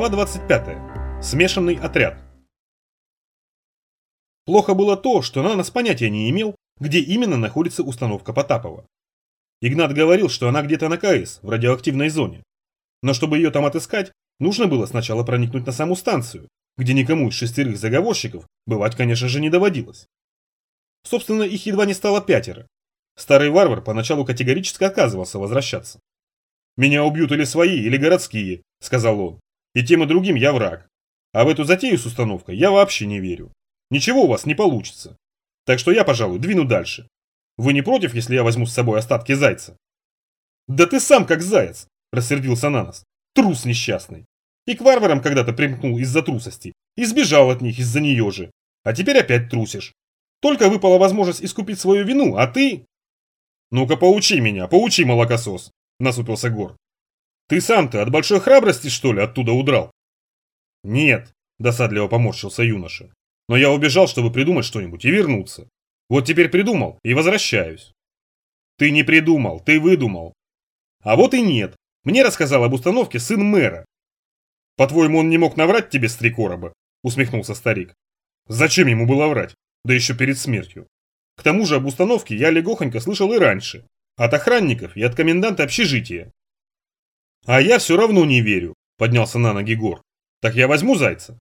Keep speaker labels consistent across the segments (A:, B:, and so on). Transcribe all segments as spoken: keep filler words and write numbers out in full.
A: Глава двадцать пятая. Смешанный отряд. Плохо было то, что Нанос понятия не имел, где именно находится установка Потапова. Игнат говорил, что она где-то на КС, в радиоактивной зоне. Но чтобы ее там отыскать, нужно было сначала проникнуть на саму станцию, где никому из шестерых заговорщиков бывать, конечно же, не доводилось. Собственно, их едва не стало пятеро. Старый варвар поначалу категорически отказывался возвращаться. «Меня убьют или свои, или городские», — сказал он. «И тем и другим я враг. А в эту затею с установкой я вообще не верю. Ничего у вас не получится. Так что я, пожалуй, двину дальше. Вы не против, если я возьму с собой остатки зайца?» «Да ты сам как заяц!» – рассердился Нанос. «Трус несчастный. И к варварам когда-то примкнул из-за трусости, и сбежал от них из-за нее же. А теперь опять трусишь. Только выпала возможность искупить свою вину, а ты...» «Ну-ка поучи меня, поучи, молокосос!» – насупился Гор. «Ты сам-то от большой храбрости, что ли, оттуда удрал?» «Нет», – досадливо поморщился юноша. «Но я убежал, чтобы придумать что-нибудь и вернуться. Вот теперь придумал и возвращаюсь». «Ты не придумал, ты выдумал». «А вот и нет. Мне рассказал об установке сын мэра». «По-твоему, он не мог наврать тебе с три короба?» – усмехнулся старик. «Зачем ему было врать? Да еще перед смертью. К тому же об установке я легохонько слышал и раньше. От охранников и от коменданта общежития». «А я все равно не верю», – поднялся на ноги Гор. «Так я возьму зайца?»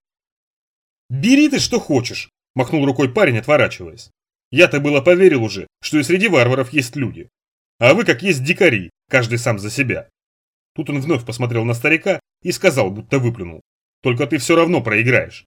A: «Бери ты что хочешь», – махнул рукой парень, отворачиваясь. «Я-то было поверил уже, что и среди варваров есть люди. А вы как есть дикари, каждый сам за себя». Тут он вновь посмотрел на старика и сказал, будто выплюнул. «Только ты все равно проиграешь».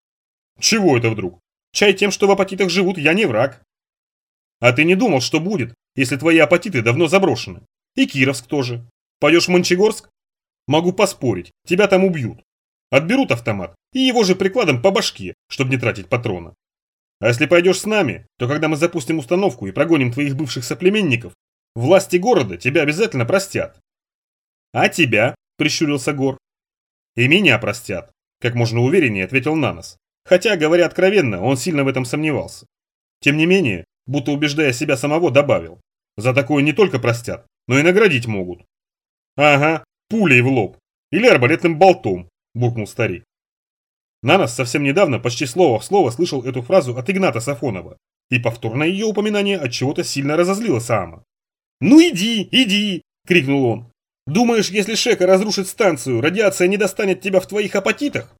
A: «Чего это вдруг? Чай тем, что в апатитах живут, я не враг». «А ты не думал, что будет, если твои апатиты давно заброшены? И Кировск тоже. Пойдешь в Мончегорск? Могу поспорить, тебя там убьют. Отберут автомат и его же прикладом по башке, чтобы не тратить патрона. А если пойдешь с нами, то когда мы запустим установку и прогоним твоих бывших соплеменников, власти города тебя обязательно простят». «А тебя?» – прищурился Гор. «И меня простят», – как можно увереннее ответил Нанос. Хотя, говоря откровенно, он сильно в этом сомневался. Тем не менее, будто убеждая себя самого, добавил. «За такое не только простят, но и наградить могут». «Ага, пулей в лоб. Или арбалетным болтом», – буркнул старик. Нанос совсем недавно почти слово в слово слышал эту фразу от Игната Сафонова, и повторное ее упоминание от чего-то сильно разозлило Саама. «Ну иди, иди!» – крикнул он. «Думаешь, если Шека разрушит станцию, радиация не достанет тебя в твоих апатитах?»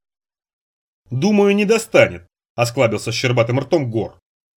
A: «Думаю, не достанет», – осклабился щербатым ртом Гор.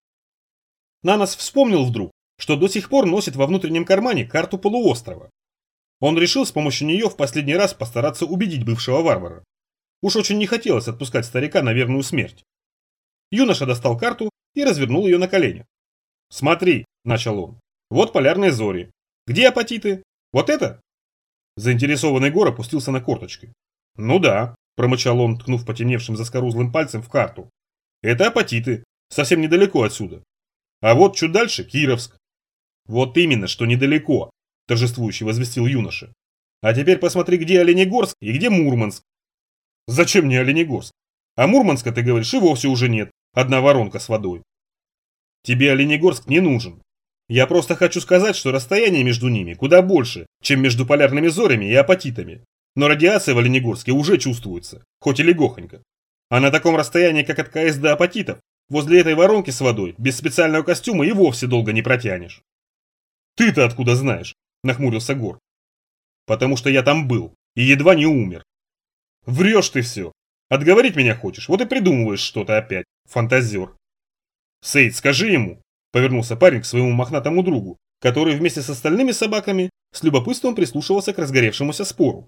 A: Нанос вспомнил вдруг, что до сих пор носит во внутреннем кармане карту полуострова. Он решил с помощью нее в последний раз постараться убедить бывшего варвара. Уж очень не хотелось отпускать старика на верную смерть. Юноша достал карту и развернул ее на коленях. «Смотри», – начал он, – «вот полярные зори. Где апатиты? Вот это?» Заинтересованный Гор опустился на корточки. «Ну да», – промычал он, ткнув потемневшим заскорузлым пальцем в карту. «Это апатиты, совсем недалеко отсюда. А вот чуть дальше Кировск». «Вот именно, что недалеко», – торжествующе возвестил юноша. «А теперь посмотри, где Оленегорск и где Мурманск». «Зачем мне Оленегорск? А Мурманска, ты говоришь, и вовсе уже нет. Одна воронка с водой». «Тебе Оленегорск не нужен. Я просто хочу сказать, что расстояние между ними куда больше, чем между полярными зорями и апатитами. Но радиация в Оленегорске уже чувствуется, хоть и легохонько. А на таком расстоянии, как от КС до апатитов, возле этой воронки с водой, без специального костюма и вовсе долго не протянешь». «Ты-то откуда знаешь?» – нахмурился Гор. «Потому что я там был и едва не умер». «Врешь ты все. Отговорить меня хочешь, вот и придумываешь что-то опять, фантазер». «Сейд, скажи ему», – повернулся парень к своему мохнатому другу, который вместе с остальными собаками с любопытством прислушивался к разгоревшемуся спору.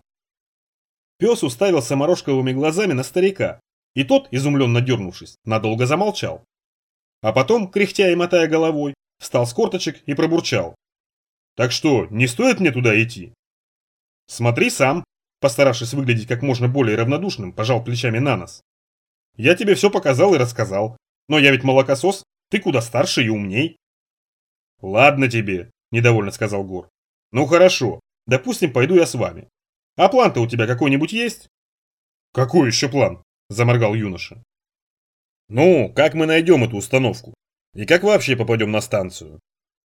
A: Пес уставился морожковыми глазами на старика, и тот, изумленно дернувшись, надолго замолчал. А потом, кряхтя и мотая головой, встал с корточек и пробурчал. «Так что, не стоит мне туда идти?» «Смотри сам», – постаравшись выглядеть как можно более равнодушным, пожал плечами Нанос. «Я тебе все показал и рассказал, но я ведь молокосос, ты куда старше и умней». «Ладно тебе», – недовольно сказал Гор. «Ну хорошо, допустим, пойду я с вами. А план-то у тебя какой-нибудь есть?» «Какой еще план?» – заморгал юноша. «Ну, как мы найдем эту установку? И как вообще попадем на станцию?»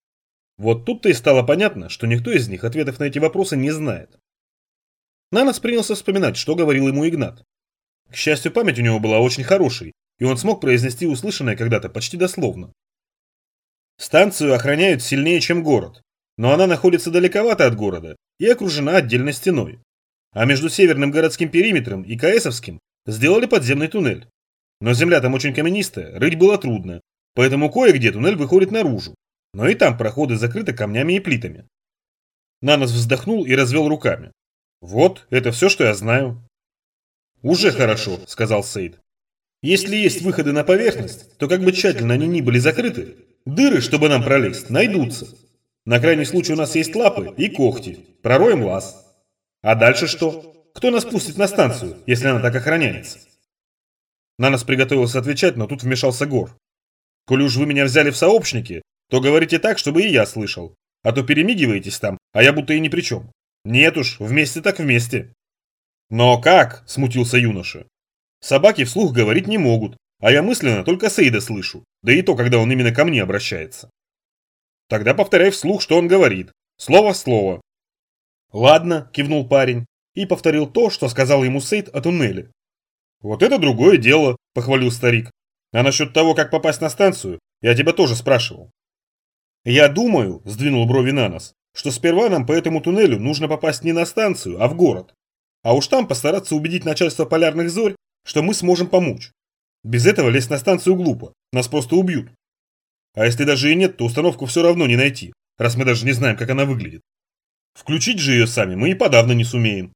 A: Вот тут-то и стало понятно, что никто из них ответов на эти вопросы не знает. Нанос принялся вспоминать, что говорил ему Игнат. К счастью, память у него была очень хорошей, и он смог произнести услышанное когда-то почти дословно. Станцию охраняют сильнее, чем город, но она находится далековато от города и окружена отдельной стеной. А между северным городским периметром и КСовским сделали подземный туннель. Но земля там очень каменистая, рыть было трудно, поэтому кое-где туннель выходит наружу, но и там проходы закрыты камнями и плитами. Нанос вздохнул и развел руками. Вот, это все, что я знаю. Уже хорошо, сказал Сейд. Если есть выходы на поверхность, то как бы тщательно они ни были закрыты, дыры, чтобы нам пролезть, найдутся. На крайний случай у нас есть лапы и когти, пророем лаз. А дальше что? Кто нас пустит на станцию, если она так охраняется? Нанос приготовился отвечать, но тут вмешался Гор. Коли уж вы меня взяли в сообщники, то говорите так, чтобы и я слышал. А то перемигиваетесь там, а я будто и ни при чем. Нет уж, вместе так вместе. Но как? Смутился юноша. Собаки вслух говорить не могут, а я мысленно только Сейда слышу, да и то, когда он именно ко мне обращается. Тогда повторяй вслух, что он говорит. Слово в слово. Ладно, кивнул парень и повторил то, что сказал ему Сейд о туннеле. Вот это другое дело, похвалил старик. А насчет того, как попасть на станцию, я тебя тоже спрашивал. Я думаю, сдвинул брови Нанос, что сперва нам по этому туннелю нужно попасть не на станцию, а в город. А уж там постараться убедить начальство полярных зорь, что мы сможем помочь. Без этого лезть на станцию глупо, нас просто убьют. А если даже и нет, то установку все равно не найти, раз мы даже не знаем, как она выглядит. Включить же ее сами мы и подавно не сумеем.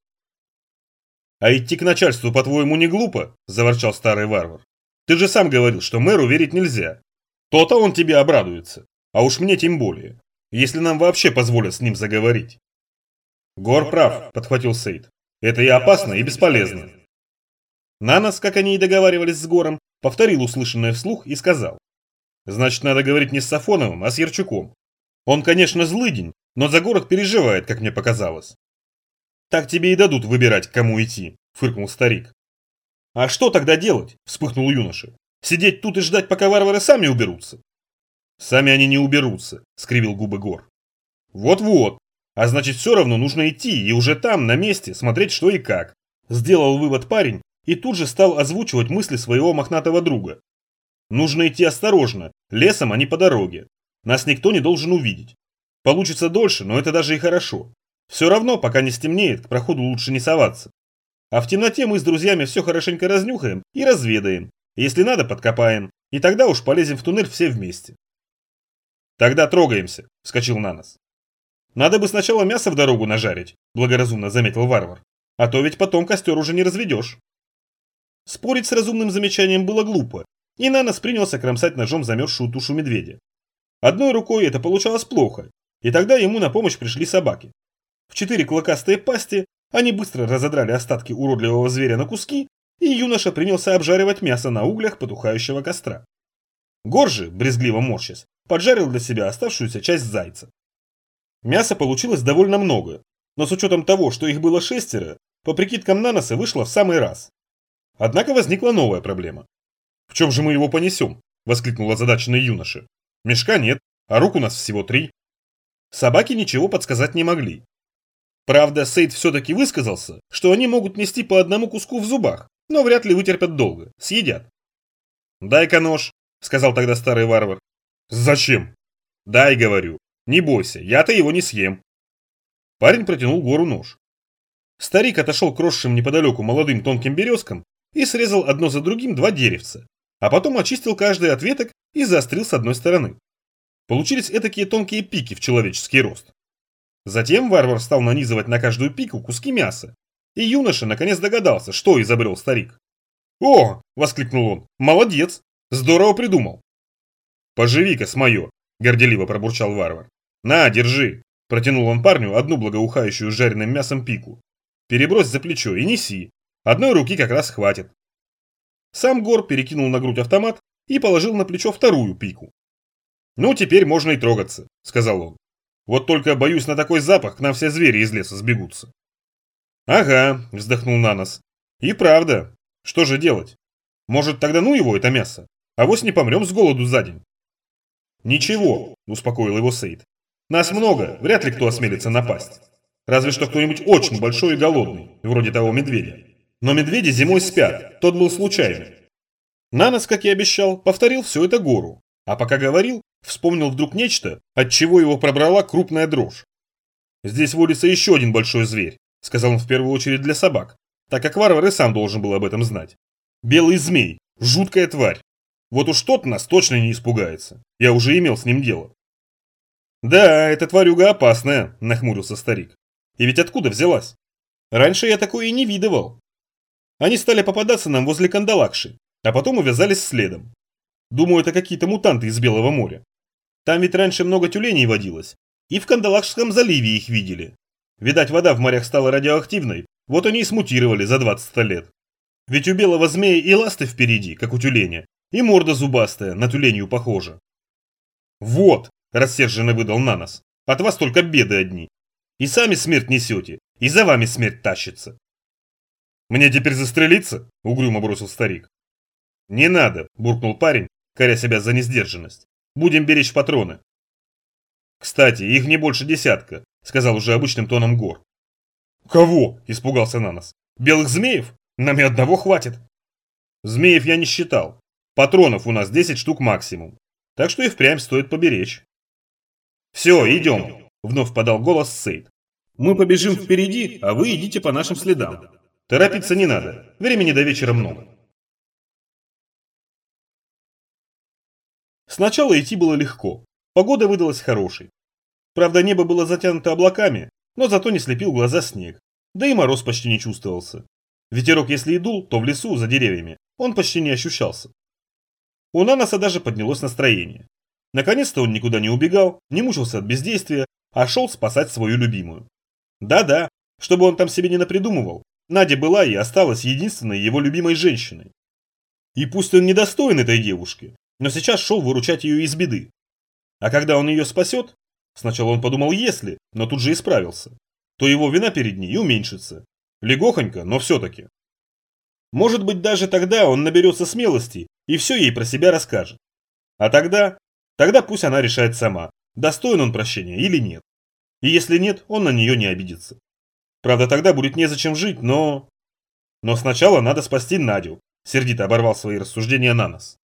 A: А идти к начальству, по-твоему, не глупо? Заворчал старый варвар. Ты же сам говорил, что мэру верить нельзя. То-то он тебе обрадуется. А уж мне тем более. Если нам вообще позволят с ним заговорить. Гор прав, подхватил Сейд. Это и опасно, и бесполезно. Нанос, как они и договаривались с Гором, повторил услышанное вслух и сказал. Значит, надо говорить не с Сафоновым, а с Ярчуком. Он, конечно, злыдень, но за город переживает, как мне показалось. Так тебе и дадут выбирать, к кому идти, фыркнул старик. А что тогда делать? Вспыхнул юноша. Сидеть тут и ждать, пока варвары сами уберутся? Сами они не уберутся, скривил губы Гор. Вот-вот. А значит, все равно нужно идти и уже там, на месте, смотреть что и как. Сделал вывод парень и тут же стал озвучивать мысли своего мохнатого друга. Нужно идти осторожно, лесом, а не по дороге. Нас никто не должен увидеть. Получится дольше, но это даже и хорошо. Все равно, пока не стемнеет, к проходу лучше не соваться. А в темноте мы с друзьями все хорошенько разнюхаем и разведаем. Если надо, подкопаем. И тогда уж полезем в туннель все вместе. Тогда трогаемся, вскочил Нанос. Надо бы сначала мясо в дорогу нажарить, благоразумно заметил варвар. А то ведь потом костер уже не разведешь. Спорить с разумным замечанием было глупо, и Нанос принялся кромсать ножом замерзшую тушу медведя. Одной рукой это получалось плохо, и тогда ему на помощь пришли собаки. В четыре клыкастые пасти они быстро разодрали остатки уродливого зверя на куски, и юноша принялся обжаривать мясо на углях потухающего костра. Гор же, брезгливо морщась, поджарил для себя оставшуюся часть зайца. Мяса получилось довольно много, но с учетом того, что их было шестеро, по прикидкам Наноса вышло в самый раз. Однако возникла новая проблема. «В чем же мы его понесем?» – воскликнул озадаченный юноша. «Мешка нет, а рук у нас всего три». Собаки ничего подсказать не могли. Правда, Сейд все-таки высказался, что они могут нести по одному куску в зубах, но вряд ли вытерпят долго, съедят. «Дай-ка нож», – сказал тогда старый варвар. «Зачем?» «Дай, говорю. Не бойся, я-то его не съем». Парень протянул Гору нож. Старик отошел к росшим неподалеку молодым тонким березкам и срезал одно за другим два деревца, а потом очистил каждый от веток и заострил с одной стороны. Получились этакие тонкие пики в человеческий рост. Затем варвар стал нанизывать на каждую пику куски мяса, и юноша наконец догадался, что изобрел старик. «О!» – воскликнул он. «Молодец! Здорово придумал!» «Поживи-ка с мое!» – горделиво пробурчал варвар. «На, держи!» – протянул он парню одну благоухающую жареным мясом пику. «Перебрось за плечо и неси. Одной руки как раз хватит». Сам Гор перекинул на грудь автомат и положил на плечо вторую пику. «Ну, теперь можно и трогаться», – сказал он. «Вот только, боюсь, на такой запах к нам все звери из леса сбегутся». «Ага», – вздохнул Нанос. «И правда. Что же делать? Может, тогда ну его это мясо? Авось не помрем с голоду за день». «Ничего», – успокоил его Сейд. «Нас много, вряд ли кто осмелится напасть. Разве что кто-нибудь очень большой и голодный, вроде того медведя. Но медведи зимой спят, тот был случайный. Нанос, как и обещал, повторил все это Гору, а пока говорил, вспомнил вдруг нечто, от чего его пробрала крупная дрожь. «Здесь водится еще один большой зверь», — сказал он в первую очередь для собак, так как варвар и сам должен был об этом знать. «Белый змей, жуткая тварь. Вот уж тот нас точно не испугается, я уже имел с ним дело». «Да, эта тварюга опасная», — нахмурился старик. «И ведь откуда взялась? Раньше я такое и не видывал. Они стали попадаться нам возле Кандалакши, а потом увязались следом. Думаю, это какие-то мутанты из Белого моря. Там ведь раньше много тюленей водилось, и в Кандалакшском заливе их видели. Видать, вода в морях стала радиоактивной, вот они и смутировали за двадцать лет. Ведь у белого змея и ласты впереди, как у тюленя, и морда зубастая, на тюленью похожа». «Вот», – рассерженно выдал Нанос, – «от вас только беды одни. И сами смерть несете, и за вами смерть тащится». «Мне теперь застрелиться?» – угрюмо бросил старик. «Не надо», – буркнул парень, коря себя за несдержанность. «Будем беречь патроны». «Кстати, их не больше десятка», – сказал уже обычным тоном Гор. «Кого?» – испугался Нанос. «Белых змеев? Нам и одного хватит». «Змеев я не считал. Патронов у нас десять штук максимум. Так что и впрямь стоит поберечь». «Все, идем», – вновь подал голос Сейд. «Мы побежим впереди, а вы идите по нашим следам. Торопиться не надо, времени до вечера много». Сначала идти было легко, погода выдалась хорошей. Правда, небо было затянуто облаками, но зато не слепил глаза снег, да и мороз почти не чувствовался. Ветерок если и дул, то в лесу, за деревьями, он почти не ощущался. У Наноса даже поднялось настроение. Наконец-то он никуда не убегал, не мучился от бездействия, а шел спасать свою любимую. Да-да, чтобы он там себе не напридумывал, Надя была и осталась единственной его любимой женщиной. И пусть он недостоин этой девушки, но сейчас шел выручать ее из беды. А когда он ее спасет, сначала он подумал если, но тут же исправился, то его вина перед ней уменьшится. Легохонько, но все-таки. Может быть, даже тогда он наберется смелости и все ей про себя расскажет. А тогда, тогда пусть она решает сама, достоин он прощения или нет. И если нет, он на нее не обидится. Правда, тогда будет незачем жить, но... Но сначала надо спасти Надю, сердито оборвал свои рассуждения Нанос.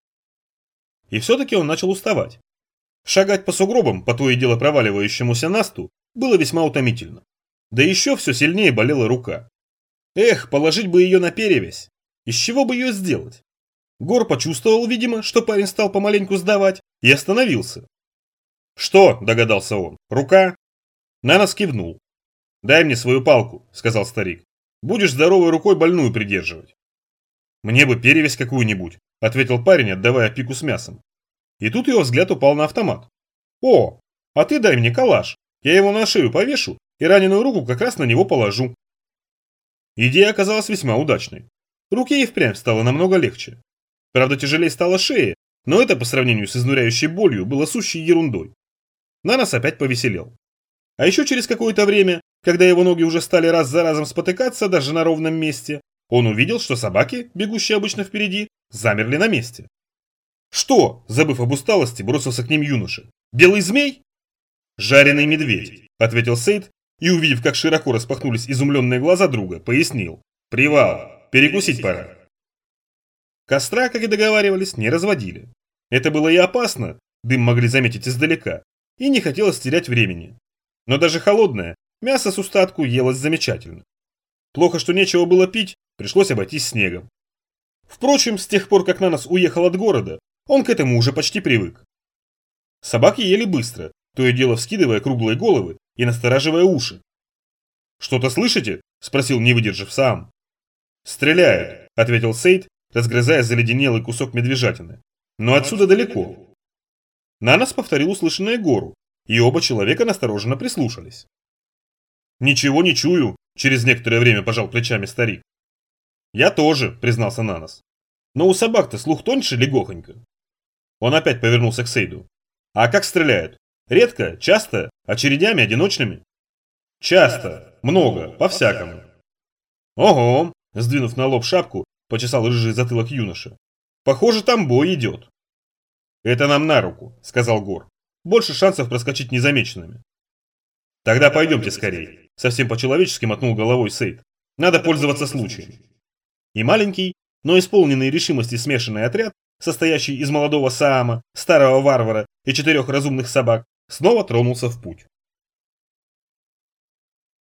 A: И все-таки он начал уставать. Шагать по сугробам, по то и дело проваливающемуся насту, было весьма утомительно. Да еще все сильнее болела рука. Эх, положить бы ее на перевязь. Из чего бы ее сделать? Гор почувствовал, видимо, что парень стал помаленьку сдавать, и остановился. «Что?» – догадался он. «Рука?» Нанос кивнул. «Дай мне свою палку», – сказал старик. «Будешь здоровой рукой больную придерживать». «Мне бы перевязь какую-нибудь», – ответил парень, отдавая пику с мясом. И тут его взгляд упал на автомат. «О, а ты дай мне калаш, я его на шею повешу и раненую руку как раз на него положу». Идея оказалась весьма удачной. Руке и впрямь стало намного легче. Правда, тяжелее стало шее, но это по сравнению с изнуряющей болью было сущей ерундой. Нанос опять повеселел. А еще через какое-то время, когда его ноги уже стали раз за разом спотыкаться даже на ровном месте, он увидел, что собаки, бегущие обычно впереди, замерли на месте. «Что?» – забыв об усталости, бросился к ним юноша. «Белый змей?» «Жареный медведь», – ответил Сейд, и, увидев, как широко распахнулись изумленные глаза друга, пояснил. «Привал, перекусить пора». Костра, как и договаривались, не разводили. Это было и опасно, дым могли заметить издалека, и не хотелось терять времени. Но даже холодное, мясо с устатку елось замечательно. Плохо, что нечего было пить, пришлось обойтись снегом. Впрочем, с тех пор, как Нанос уехал от города, он к этому уже почти привык. Собаки ели быстро, то и дело вскидывая круглые головы и настораживая уши. «Что-то слышите?» – спросил, не выдержав сам. «Стреляют», – ответил Сейд, разгрызая заледенелый кусок медвежатины. «Но отсюда далеко». Нанос повторил услышанное Гору, и оба человека настороженно прислушались. «Ничего не чую», – через некоторое время пожал плечами старик. «Я тоже», – признался Нанос. «Но у собак-то слух тоньше легохонько». Он опять повернулся к Сейду. «А как стреляют? Редко, часто, очередями, одиночными?» «Часто, много, по-всякому». «Ого», – сдвинув на лоб шапку, почесал рыжий затылок юноша. «Похоже, там бой идет». «Это нам на руку», – сказал Гор. «Больше шансов проскочить незамеченными». «Тогда пойдемте скорее», – совсем по-человечески мотнул головой Сейд. «Надо пользоваться случаем». И маленький, но исполненный решимости смешанный отряд, состоящий из молодого Саама, старого варвара и четырех разумных собак, снова тронулся в путь.